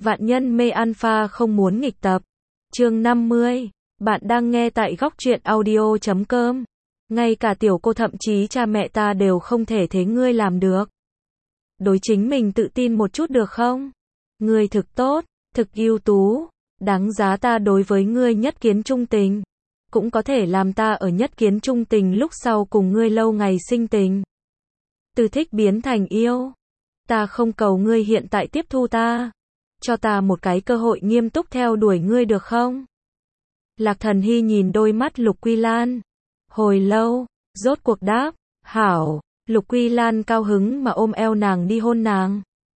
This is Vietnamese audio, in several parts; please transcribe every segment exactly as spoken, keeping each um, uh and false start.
Vạn nhân mê alpha không muốn nghịch tập. Chương năm mươi. Bạn đang nghe tại góc truyện audio chấm com. Ngay cả tiểu cô thậm chí cha mẹ ta đều không thể thế ngươi làm được. Đối chính mình tự tin một chút được không? Ngươi thực tốt, thực ưu tú, đáng giá ta đối với ngươi nhất kiến trung tình. Cũng có thể làm ta ở nhất kiến trung tình lúc sau cùng ngươi lâu ngày sinh tình. Từ thích biến thành yêu. Ta không cầu ngươi hiện tại tiếp thu ta. Cho ta một cái cơ hội nghiêm túc theo đuổi ngươi được không? Lạc Thần Hy nhìn đôi mắt Lục Quy Lan. Hồi lâu, rốt cuộc đáp, hảo. Lục Quy Lan cao hứng mà ôm eo nàng đi hôn nàng.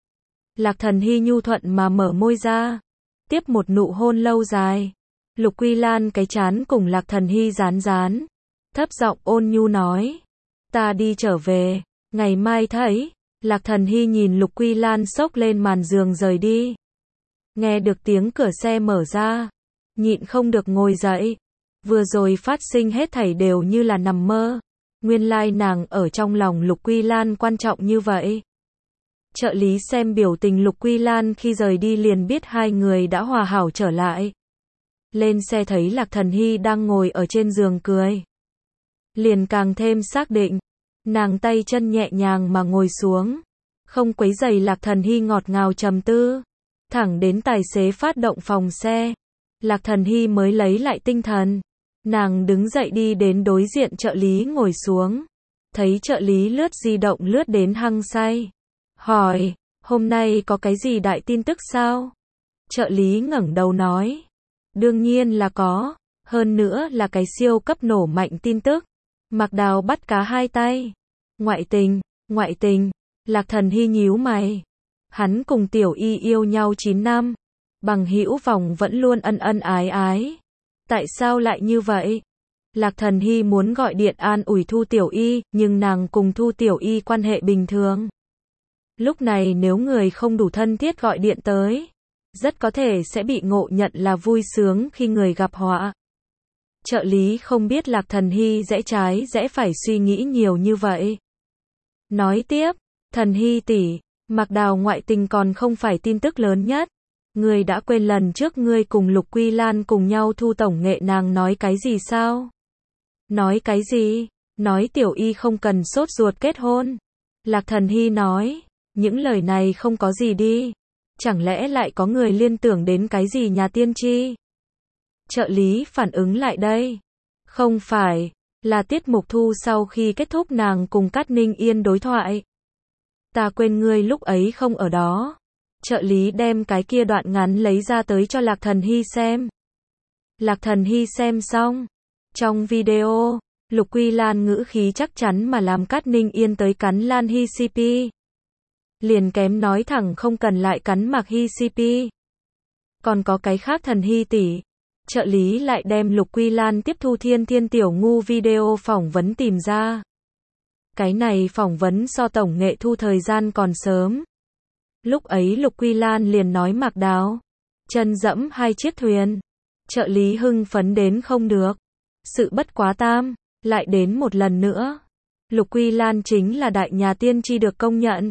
Lạc Thần Hy nhu thuận mà mở môi ra. Tiếp một nụ hôn lâu dài. Lục Quy Lan cái chán cùng Lạc Thần Hy dán dán. Thấp giọng ôn nhu nói. Ta đi trở về, ngày mai thấy. Lạc Thần Hy nhìn Lục Quy Lan xốc lên màn giường rời đi. Nghe được tiếng cửa xe mở ra. Nhịn không được ngồi dậy. Vừa rồi phát sinh hết thảy đều như là nằm mơ. Nguyên lai nàng ở trong lòng Lục Quy Lan quan trọng như vậy. Trợ lý xem biểu tình Lục Quy Lan khi rời đi liền biết hai người đã hòa hảo trở lại. Lên xe thấy Lạc Thần Hy đang ngồi ở trên giường cười. Liền càng thêm xác định. Nàng tay chân nhẹ nhàng mà ngồi xuống. Không quấy rầy Lạc Thần Hy ngọt ngào trầm tư. Thẳng đến tài xế phát động phòng xe. Lạc Thần Hy mới lấy lại tinh thần. Nàng đứng dậy đi đến đối diện trợ lý ngồi xuống. Thấy trợ lý lướt di động lướt đến hăng say. Hỏi, hôm nay có cái gì đại tin tức sao? Trợ lý ngẩng đầu nói. Đương nhiên là có. Hơn nữa là cái siêu cấp nổ mạnh tin tức. Mạc Đào bắt cá hai tay. Ngoại tình, ngoại tình. Lạc Thần Hy nhíu mày. Hắn cùng Tiểu Y yêu nhau chín năm. Bằng hữu vòng vẫn luôn ân ân ái ái. Tại sao lại như vậy? Lạc Thần Hy muốn gọi điện an ủi Thu Tiểu Y, nhưng nàng cùng Thu Tiểu Y quan hệ bình thường. Lúc này nếu người không đủ thân thiết gọi điện tới, rất có thể sẽ bị ngộ nhận là vui sướng khi người gặp họa. Trợ lý không biết Lạc Thần Hy rẽ trái rẽ phải suy nghĩ nhiều như vậy. Nói tiếp, Thần Hy tỷ, Mạc Đào ngoại tình còn không phải tin tức lớn nhất. Ngươi đã quên lần trước ngươi cùng Lục Quy Lan cùng nhau thu tổng nghệ nàng nói cái gì sao? Nói cái gì? Nói Tiểu Y không cần sốt ruột kết hôn. Lạc Thần Hy nói, những lời này không có gì đi. Chẳng lẽ lại có người liên tưởng đến cái gì nhà tiên tri? Trợ lý phản ứng lại đây. Không phải, là tiết mục thu sau khi kết thúc nàng cùng Cát Ninh Yên đối thoại. Ta quên ngươi lúc ấy không ở đó. Trợ lý đem cái kia đoạn ngắn lấy ra tới cho Lạc Thần Hy xem. Lạc Thần Hy xem xong. Trong video, Lục Quy Lan ngữ khí chắc chắn mà làm Cát Ninh Yên tới cắn Lan Hy xê pê. Liền kém nói thẳng không cần lại cắn Mạc Hy xê pê. Còn có cái khác Thần Hy tỷ. Trợ lý lại đem Lục Quy Lan tiếp thu Thiên Thiên Tiểu Ngu video phỏng vấn tìm ra. Cái này phỏng vấn so tổng nghệ thu thời gian còn sớm. Lúc ấy Lục Quy Lan liền nói Mạc Đào chân dẫm hai chiếc thuyền. Trợ lý hưng phấn đến không được. Sự bất quá tam, lại đến một lần nữa. Lục Quy Lan chính là đại nhà tiên tri được công nhận.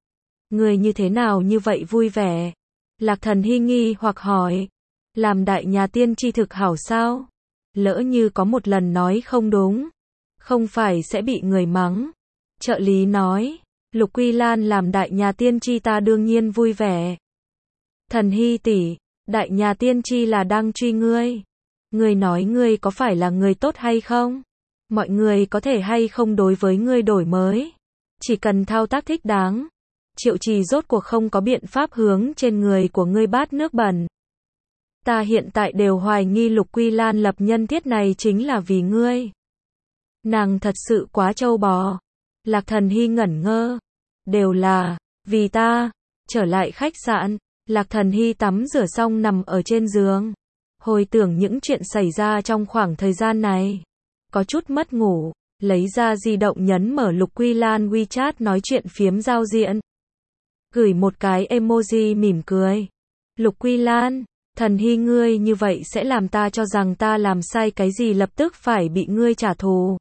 Người như thế nào như vậy vui vẻ? Lạc Thần Hy nghi hoặc hỏi. Làm đại nhà tiên tri thực hảo sao? Lỡ như có một lần nói không đúng, không phải sẽ bị người mắng. Trợ lý nói. Lục Quy Lan làm đại nhà tiên tri ta đương nhiên vui vẻ. Thần Hy tỷ, đại nhà tiên tri là đang truy ngươi. Ngươi nói ngươi có phải là người tốt hay không? Mọi người có thể hay không đối với ngươi đổi mới. Chỉ cần thao tác thích đáng. Triệu Trì rốt cuộc không có biện pháp hướng trên người của ngươi bát nước bẩn. Ta hiện tại đều hoài nghi Lục Quy Lan lập nhân thiết này chính là vì ngươi. Nàng thật sự quá trâu bò. Lạc Thần Hy ngẩn ngơ. Đều là, vì ta. Trở lại khách sạn, Lạc Thần Hy tắm rửa xong nằm ở trên giường. Hồi tưởng những chuyện xảy ra trong khoảng thời gian này. Có chút mất ngủ, lấy ra di động nhấn mở Lục Quy Lan WeChat nói chuyện phiếm giao diện. Gửi một cái emoji mỉm cười. Lục Quy Lan, Thần Hy ngươi như vậy sẽ làm ta cho rằng ta làm sai cái gì lập tức phải bị ngươi trả thù.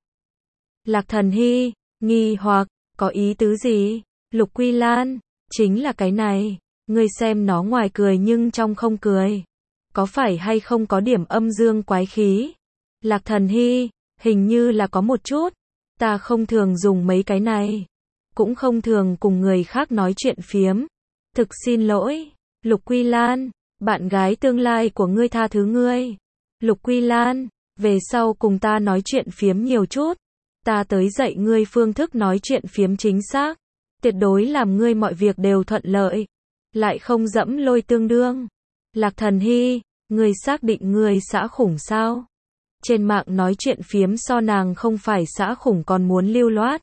Lạc Thần Hy, nghi hoặc, có ý tứ gì? Lục Quy Lan, chính là cái này. Ngươi xem nó ngoài cười nhưng trong không cười. Có phải hay không có điểm âm dương quái khí? Lạc Thần Hy, hình như là có một chút. Ta không thường dùng mấy cái này. Cũng không thường cùng người khác nói chuyện phiếm. Thực xin lỗi. Lục Quy Lan, bạn gái tương lai của ngươi tha thứ ngươi. Lục Quy Lan, về sau cùng ta nói chuyện phiếm nhiều chút. Ta tới dạy ngươi phương thức nói chuyện phiếm chính xác. Tuyệt đối làm ngươi mọi việc đều thuận lợi. Lại không dẫm lôi tương đương. Lạc Thần Hy, ngươi xác định ngươi xã khủng sao? Trên mạng nói chuyện phiếm so nàng không phải xã khủng còn muốn lưu loát.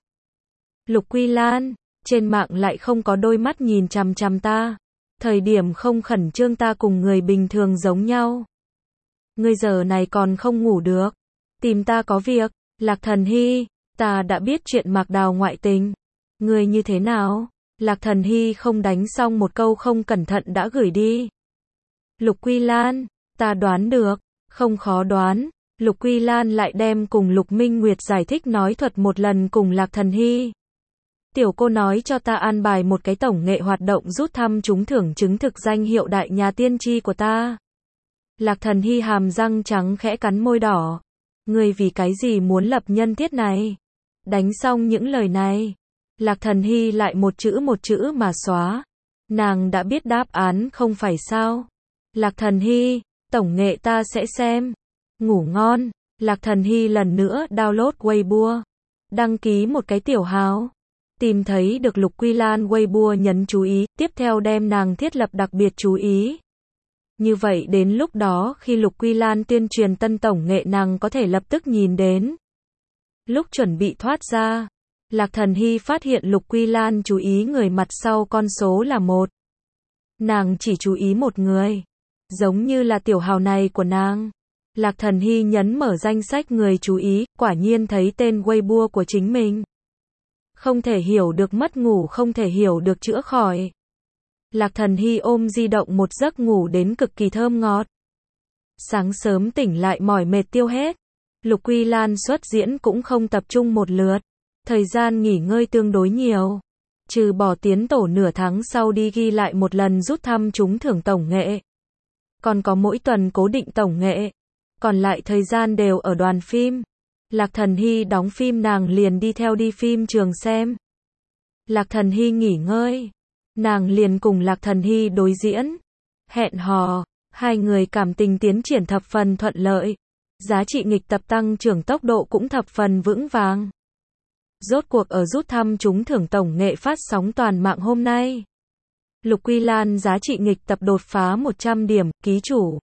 Lục Quy Lan, trên mạng lại không có đôi mắt nhìn chằm chằm ta. Thời điểm không khẩn trương ta cùng người bình thường giống nhau. Ngươi giờ này còn không ngủ được. Tìm ta có việc. Lạc Thần Hy, ta đã biết chuyện Mạc Đào ngoại tình. Ngươi như thế nào? Lạc Thần Hy không đánh xong một câu không cẩn thận đã gửi đi. Lục Quy Lan, ta đoán được, không khó đoán. Lục Quy Lan lại đem cùng Lục Minh Nguyệt giải thích nói thuật một lần cùng Lạc Thần Hy. Tiểu cô nói cho ta an bài một cái tổng nghệ hoạt động rút thăm trúng thưởng chứng thực danh hiệu đại nhà tiên tri của ta. Lạc Thần Hy hàm răng trắng khẽ cắn môi đỏ. Ngươi vì cái gì muốn lập nhân thiết này? Đánh xong những lời này, Lạc Thần Hy lại một chữ một chữ mà xóa. Nàng đã biết đáp án không phải sao? Lạc Thần Hy, tổng nghệ ta sẽ xem. Ngủ ngon. Lạc Thần Hy lần nữa download Weibo. Đăng ký một cái tiểu hào. Tìm thấy được Lục Quy Lan Weibo nhấn chú ý, tiếp theo đem nàng thiết lập đặc biệt chú ý. Như vậy đến lúc đó khi Lục Quy Lan tuyên truyền tân tổng nghệ nàng có thể lập tức nhìn đến. Lúc chuẩn bị thoát ra, Lạc Thần Hy phát hiện Lục Quy Lan chú ý người mặt sau con số là một. Nàng chỉ chú ý một người. Giống như là tiểu hào này của nàng. Lạc Thần Hy nhấn mở danh sách người chú ý, quả nhiên thấy tên Weibo của chính mình. Không thể hiểu được mất ngủ, không thể hiểu được chữa khỏi. Lạc Thần Hy ôm di động một giấc ngủ đến cực kỳ thơm ngọt. Sáng sớm tỉnh lại mỏi mệt tiêu hết. Lục Quy Lan xuất diễn cũng không tập trung một lượt. Thời gian nghỉ ngơi tương đối nhiều. Trừ bỏ tiến tổ nửa tháng sau đi ghi lại một lần rút thăm trúng thưởng tổng nghệ. Còn có mỗi tuần cố định tổng nghệ. Còn lại thời gian đều ở đoàn phim. Lạc Thần Hy đóng phim nàng liền đi theo đi phim trường xem. Lạc Thần Hy nghỉ ngơi. Nàng liền cùng Lạc Thần Hy đối diễn. Hẹn hò. Hai người cảm tình tiến triển thập phần thuận lợi. Giá trị nghịch tập tăng trưởng tốc độ cũng thập phần vững vàng. Rốt cuộc ở rút thăm trúng thưởng tổng nghệ phát sóng toàn mạng hôm nay. Lục Quy Lan giá trị nghịch tập đột phá một trăm điểm, ký chủ.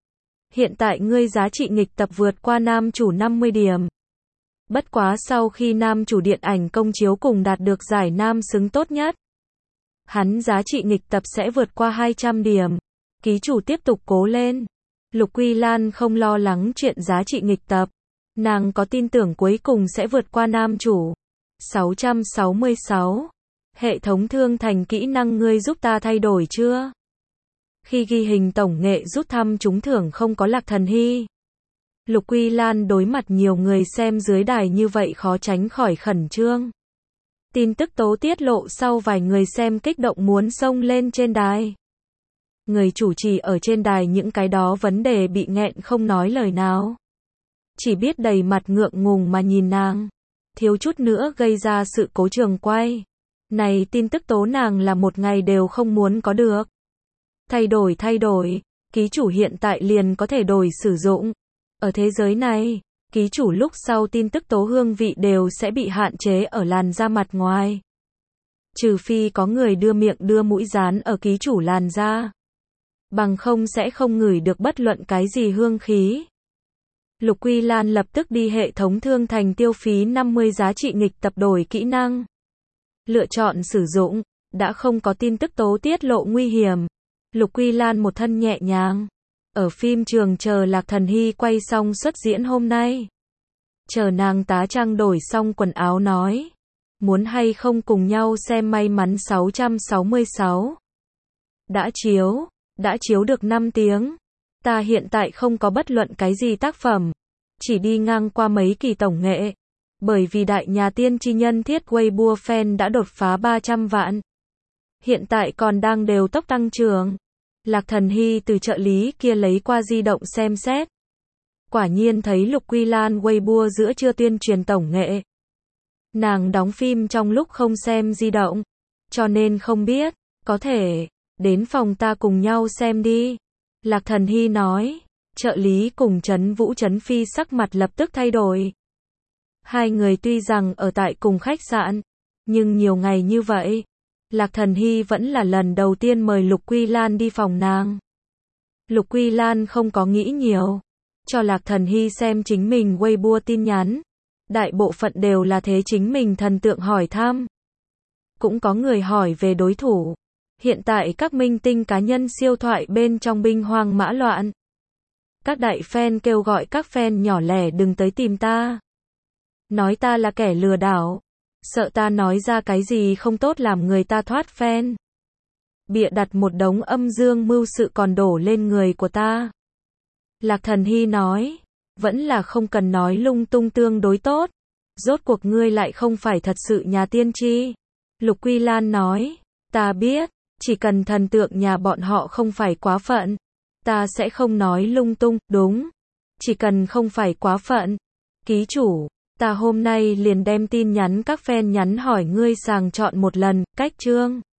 Hiện tại ngươi giá trị nghịch tập vượt qua nam chủ năm mươi điểm. Bất quá sau khi nam chủ điện ảnh công chiếu cùng đạt được giải nam xứng tốt nhất, hắn giá trị nghịch tập sẽ vượt qua hai trăm điểm. Ký chủ tiếp tục cố lên. Lục Quy Lan không lo lắng chuyện giá trị nghịch tập. Nàng có tin tưởng cuối cùng sẽ vượt qua nam chủ. sáu trăm sáu mươi sáu. Hệ thống thương thành kỹ năng ngươi giúp ta thay đổi chưa? Khi ghi hình tổng nghệ rút thăm trúng thưởng không có Lạc Thần Hy. Lục Quy Lan đối mặt nhiều người xem dưới đài như vậy khó tránh khỏi khẩn trương. Tin tức tố tiết lộ sau vài người xem kích động muốn xông lên trên đài. Người chủ trì ở trên đài những cái đó vấn đề bị nghẹn không nói lời nào. Chỉ biết đầy mặt ngượng ngùng mà nhìn nàng. Thiếu chút nữa gây ra sự cố trường quay. Này tin tức tố nàng là một ngày đều không muốn có được. Thay đổi thay đổi, ký chủ hiện tại liền có thể đổi sử dụng. Ở thế giới này, ký chủ lúc sau tin tức tố hương vị đều sẽ bị hạn chế ở làn da mặt ngoài. Trừ phi có người đưa miệng đưa mũi dán ở ký chủ làn da. Bằng không sẽ không ngửi được bất luận cái gì hương khí. Lục Quy Lan lập tức đi hệ thống thương thành tiêu phí năm mươi giá trị nghịch tập đổi kỹ năng. Lựa chọn sử dụng, đã không có tin tức tố tiết lộ nguy hiểm. Lục Quy Lan một thân nhẹ nhàng. Ở phim trường chờ Lạc Thần Hy quay xong xuất diễn hôm nay. Chờ nàng tá trang đổi xong quần áo nói. Muốn hay không cùng nhau xem may mắn sáu trăm sáu mươi sáu. Đã chiếu, đã chiếu được năm tiếng. Ta hiện tại không có bất luận cái gì tác phẩm. Chỉ đi ngang qua mấy kỳ tổng nghệ. Bởi vì đại nhà tiên tri nhân thiết Weibo fan đã đột phá ba trăm vạn. hiện tại còn đang đều tốc tăng trưởng. Lạc Thần Hy từ trợ lý kia lấy qua di động xem xét. Quả nhiên thấy Lục Quy Lan Weibo giữa trưa tuyên truyền tổng nghệ. Nàng đóng phim trong lúc không xem di động, cho nên không biết, có thể, đến phòng ta cùng nhau xem đi. Lạc Thần Hy nói, trợ lý cùng Trấn Vũ Trấn Phi sắc mặt lập tức thay đổi. Hai người tuy rằng ở tại cùng khách sạn, nhưng nhiều ngày như vậy, Lạc Thần Hy vẫn là lần đầu tiên mời Lục Quy Lan đi phòng nàng. Lục Quy Lan không có nghĩ nhiều, cho Lạc Thần Hy xem chính mình Weibo tin nhắn. Đại bộ phận đều là thế chính mình thần tượng hỏi thăm. Cũng có người hỏi về đối thủ. Hiện tại các minh tinh cá nhân siêu thoại bên trong binh hoang mã loạn. Các đại fan kêu gọi các fan nhỏ lẻ đừng tới tìm ta. Nói ta là kẻ lừa đảo. Sợ ta nói ra cái gì không tốt làm người ta thoát fan. Bịa đặt một đống âm dương mưu sự còn đổ lên người của ta. Lạc Thần Hy nói, vẫn là không cần nói lung tung tương đối tốt. Rốt cuộc ngươi lại không phải thật sự nhà tiên tri. Lục Quy Lan nói, ta biết, chỉ cần thần tượng nhà bọn họ không phải quá phận, ta sẽ không nói lung tung, đúng. Chỉ cần không phải quá phận. Ký chủ, ta hôm nay liền đem tin nhắn các fan nhắn hỏi ngươi sàng chọn một lần, cách chương.